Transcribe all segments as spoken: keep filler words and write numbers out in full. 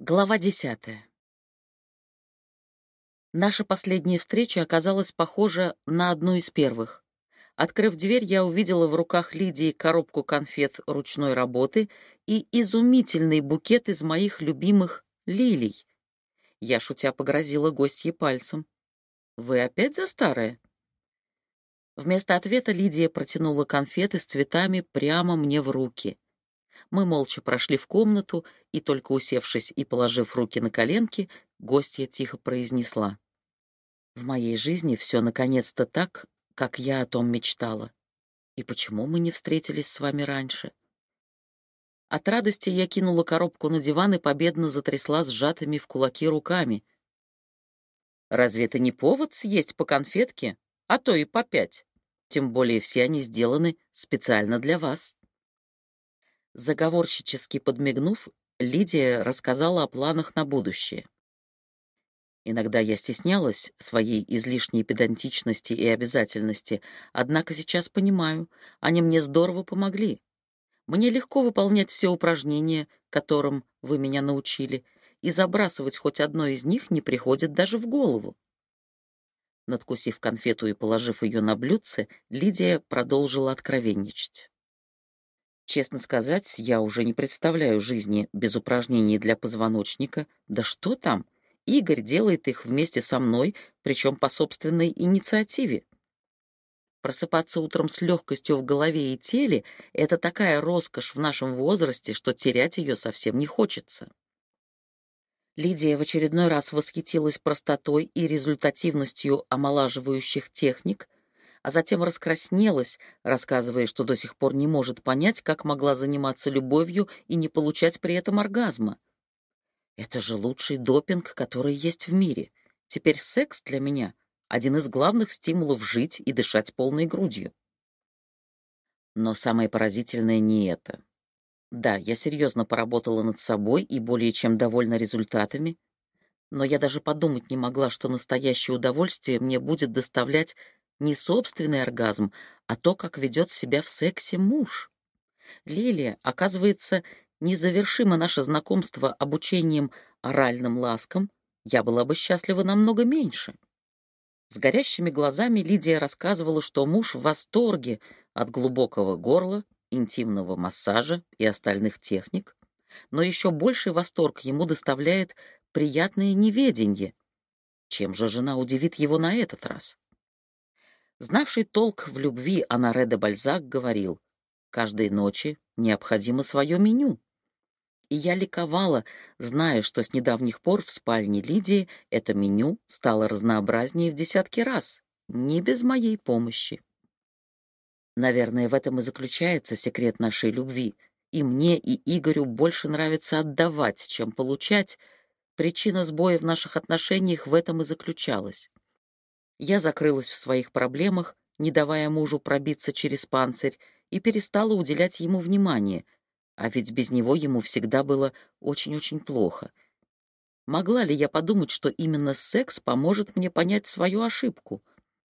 Глава десятая. Наша последняя встреча оказалась похожа на одну из первых. Открыв дверь, я увидела в руках Лидии коробку конфет ручной работы и изумительный букет из моих любимых лилий. Я, шутя, погрозила гостье пальцем. «Вы опять за старое?» Вместо ответа Лидия протянула конфеты с цветами прямо мне в руки. Мы молча прошли в комнату, и только усевшись и положив руки на коленки, гостья тихо произнесла: «В моей жизни все наконец-то так, как я о том мечтала. И почему мы не встретились с вами раньше?» От радости я кинула коробку на диван и победно затрясла сжатыми в кулаки руками. «Разве это не повод съесть по конфетке, а то и по пять? Тем более все они сделаны специально для вас». Заговорщически подмигнув, Лидия рассказала о планах на будущее. Иногда я стеснялась своей излишней педантичности и обязательности, однако сейчас понимаю, они мне здорово помогли. Мне легко выполнять все упражнения, которым вы меня научили, и забрасывать хоть одно из них не приходит даже в голову. Надкусив конфету и положив ее на блюдце, Лидия продолжила откровенничать. Честно сказать, я уже не представляю жизни без упражнений для позвоночника. Да что там? Игорь делает их вместе со мной, причем по собственной инициативе. Просыпаться утром с легкостью в голове и теле — это такая роскошь в нашем возрасте, что терять ее совсем не хочется. Лидия в очередной раз восхитилась простотой и результативностью омолаживающих техник, а затем раскраснелась, рассказывая, что до сих пор не может понять, как могла заниматься любовью и не получать при этом оргазма. Это же лучший допинг, который есть в мире. Теперь секс для меня — один из главных стимулов жить и дышать полной грудью. Но самое поразительное не это. Да, я серьезно поработала над собой и более чем довольна результатами, но я даже подумать не могла, что настоящее удовольствие мне будет доставлять не собственный оргазм, а то, как ведет себя в сексе муж. Лилия, оказывается, незавершимо наше знакомство обучением оральным ласкам, я была бы счастлива намного меньше. С горящими глазами Лидия рассказывала, что муж в восторге от глубокого горла, интимного массажа и остальных техник, но еще больший восторг ему доставляет приятное неведение. Чем же жена удивит его на этот раз? Знавший толк в любви Оноре де Бальзак говорил: «Каждой ночи необходимо свое меню». И я ликовала, зная, что с недавних пор в спальне Лидии это меню стало разнообразнее в десятки раз, не без моей помощи. Наверное, в этом и заключается секрет нашей любви. И мне, и Игорю больше нравится отдавать, чем получать. Причина сбоя в наших отношениях в этом и заключалась. Я закрылась в своих проблемах, не давая мужу пробиться через панцирь, и перестала уделять ему внимание, а ведь без него ему всегда было очень-очень плохо. Могла ли я подумать, что именно секс поможет мне понять свою ошибку?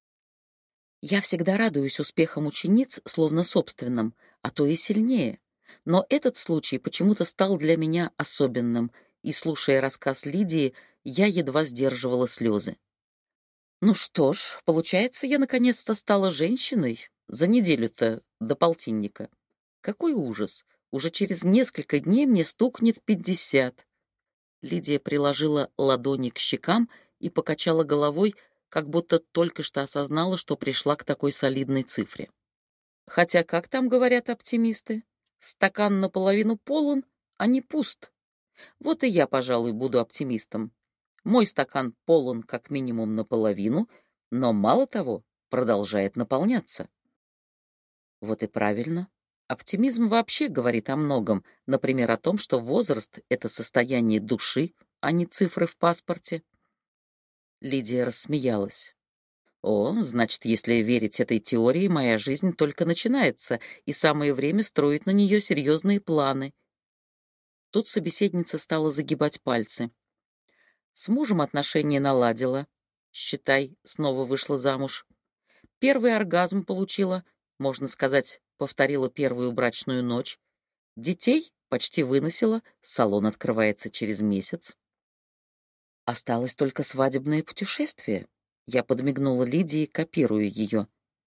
Я всегда радуюсь успехам учениц, словно собственным, а то и сильнее. Но этот случай почему-то стал для меня особенным, и, слушая рассказ Лидии, я едва сдерживала слезы. Ну что ж, получается, я наконец-то стала женщиной за неделю-то до полтинника. Какой ужас! Уже через несколько дней мне стукнет пятьдесят. Лидия приложила ладони к щекам и покачала головой, как будто только что осознала, что пришла к такой солидной цифре. Хотя, как там говорят оптимисты, стакан наполовину полон, а не пуст. Вот и я, пожалуй, буду оптимистом. Мой стакан полон как минимум наполовину, но мало того, продолжает наполняться. Вот и правильно. Оптимизм вообще говорит о многом, например, о том, что возраст — это состояние души, а не цифры в паспорте. Лидия рассмеялась. О, значит, если верить этой теории, моя жизнь только начинается, и самое время строить на нее серьезные планы. Тут собеседница стала загибать пальцы. С мужем отношения наладила. Считай, снова вышла замуж. Первый оргазм получила, можно сказать, повторила первую брачную ночь. Детей Почти выносила, салон открывается через месяц. Осталось только свадебное путешествие. Я подмигнула Лидии, копируя ее.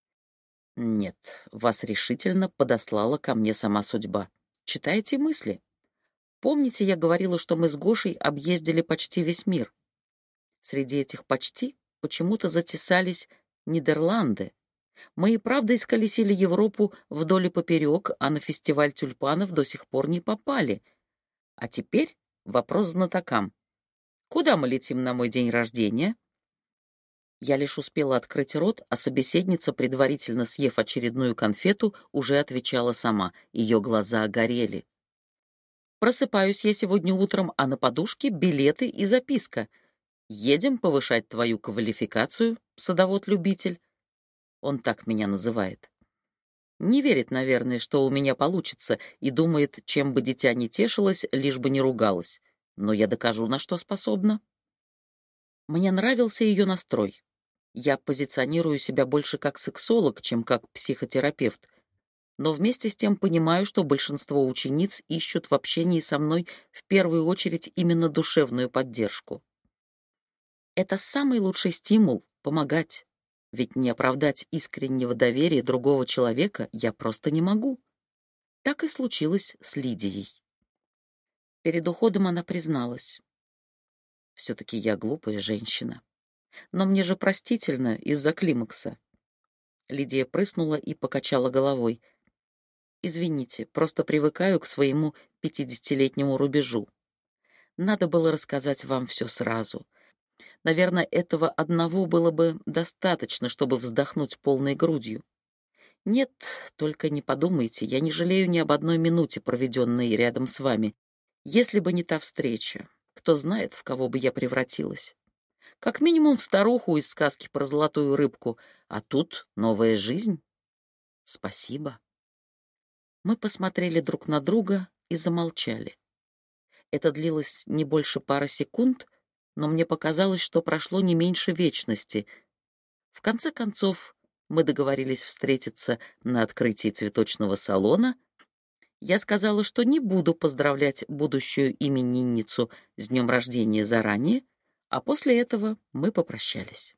Нет, вас решительно подослала ко мне сама судьба. Читайте мысли. Помните, я говорила, что мы с Гошей объездили почти весь мир? Среди этих «почти» почему-то затесались Нидерланды. Мы и правда исколесили Европу вдоль и поперек, а на фестиваль тюльпанов до сих пор не попали. А теперь вопрос знатокам. Куда мы летим на мой день рождения? Я лишь успела открыть рот, а собеседница, предварительно съев очередную конфету, уже отвечала сама. Ее глаза горели. Просыпаюсь я сегодня утром, а на подушке билеты и записка. Едем повышать твою квалификацию, садовод-любитель. Он так меня называет. Не верит, наверное, что у меня получится, и думает, чем бы дитя не тешилось, лишь бы не ругалась. Но я докажу, на что способна. Мне нравился ее настрой. Я позиционирую себя больше как сексолог, чем как психотерапевт, но вместе с тем понимаю, что большинство учениц ищут в общении со мной в первую очередь именно душевную поддержку. Это самый лучший стимул — помогать, ведь не оправдать искреннего доверия другого человека я просто не могу. Так и случилось с Лидией. Перед уходом она призналась. Все-таки я глупая женщина. Но мне же простительно из-за климакса. Лидия прыснула и покачала головой. Извините, просто привыкаю к своему пятидесятилетнему рубежу. Надо было рассказать вам все сразу. Наверное, этого одного было бы достаточно, чтобы вздохнуть полной грудью. Нет, только не подумайте, я не жалею ни об одной минуте, проведенной рядом с вами. Если бы не та встреча, кто знает, в кого бы я превратилась. Как минимум в старуху из сказки про золотую рыбку, а тут новая жизнь. Спасибо. Мы посмотрели друг на друга и замолчали. Это длилось не больше пары секунд, но мне показалось, что прошло не меньше вечности. В конце концов, мы договорились встретиться на открытии цветочного салона. Я сказала, что не буду поздравлять будущую именинницу с днем рождения заранее, а после этого мы попрощались.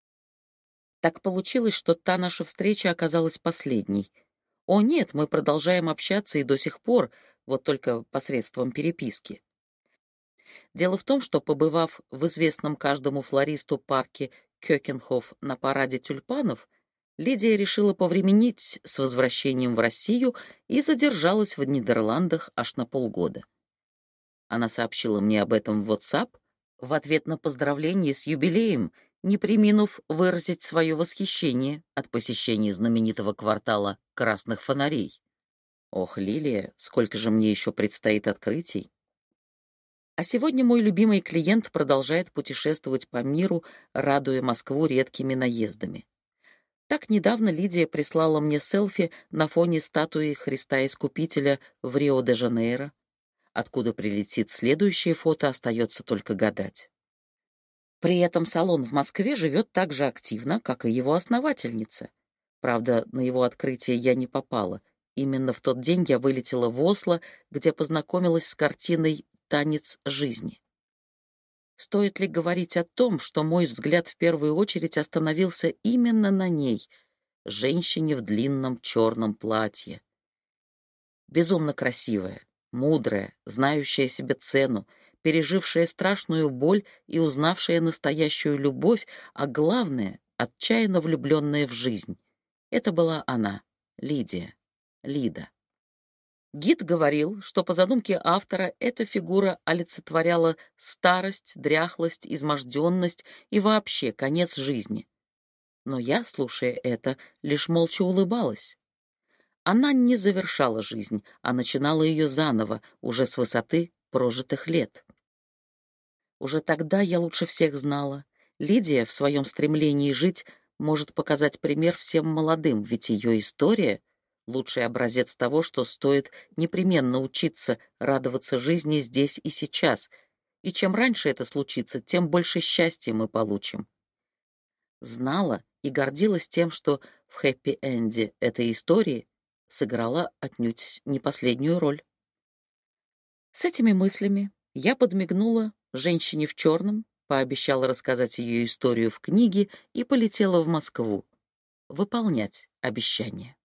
Так получилось, что та наша встреча оказалась последней. О нет, мы продолжаем общаться и до сих пор, вот только посредством переписки. Дело в том, что, побывав в известном каждому флористу парке Кёкенхоф на параде тюльпанов, Лидия решила повременить с возвращением в Россию и задержалась в Нидерландах аж на полгода. Она сообщила мне об этом в WhatsApp в ответ на поздравление с юбилеем, не преминув выразить свое восхищение от посещения знаменитого квартала красных фонарей. Ох, Лилия, сколько же мне еще предстоит открытий! А сегодня мой любимый клиент продолжает путешествовать по миру, радуя Москву редкими наездами. Так недавно Лидия прислала мне селфи на фоне статуи Христа Искупителя в Рио-де-Жанейро. Откуда прилетит следующее фото, остается только гадать. При этом салон в Москве живет так же активно, как и его основательница. Правда, на его открытие я не попала. Именно в тот день я вылетела в Осло, где познакомилась с картиной «Танец жизни». Стоит ли говорить о том, что мой взгляд в первую очередь остановился именно на ней, женщине в длинном черном платье. Безумно красивая, мудрая, знающая себе цену, пережившая страшную боль и узнавшая настоящую любовь, а главное, отчаянно влюбленная в жизнь. Это была она, Лидия, Лида. Гид говорил, что по задумке автора эта фигура олицетворяла старость, дряхлость, изможденность и вообще конец жизни. Но я, слушая это, лишь молча улыбалась. Она не завершала жизнь, а начинала ее заново, уже с высоты прожитых лет. Уже тогда я лучше всех знала. Лидия в своем стремлении жить может показать пример всем молодым, ведь ее история — лучший образец того, что стоит непременно учиться радоваться жизни здесь и сейчас, и чем раньше это случится, тем больше счастья мы получим. Знала и гордилась тем, что в хэппи-энде этой истории сыграла отнюдь не последнюю роль. С этими мыслями я подмигнула женщине в черном, пообещала рассказать ее историю в книге и полетела в Москву выполнять обещание.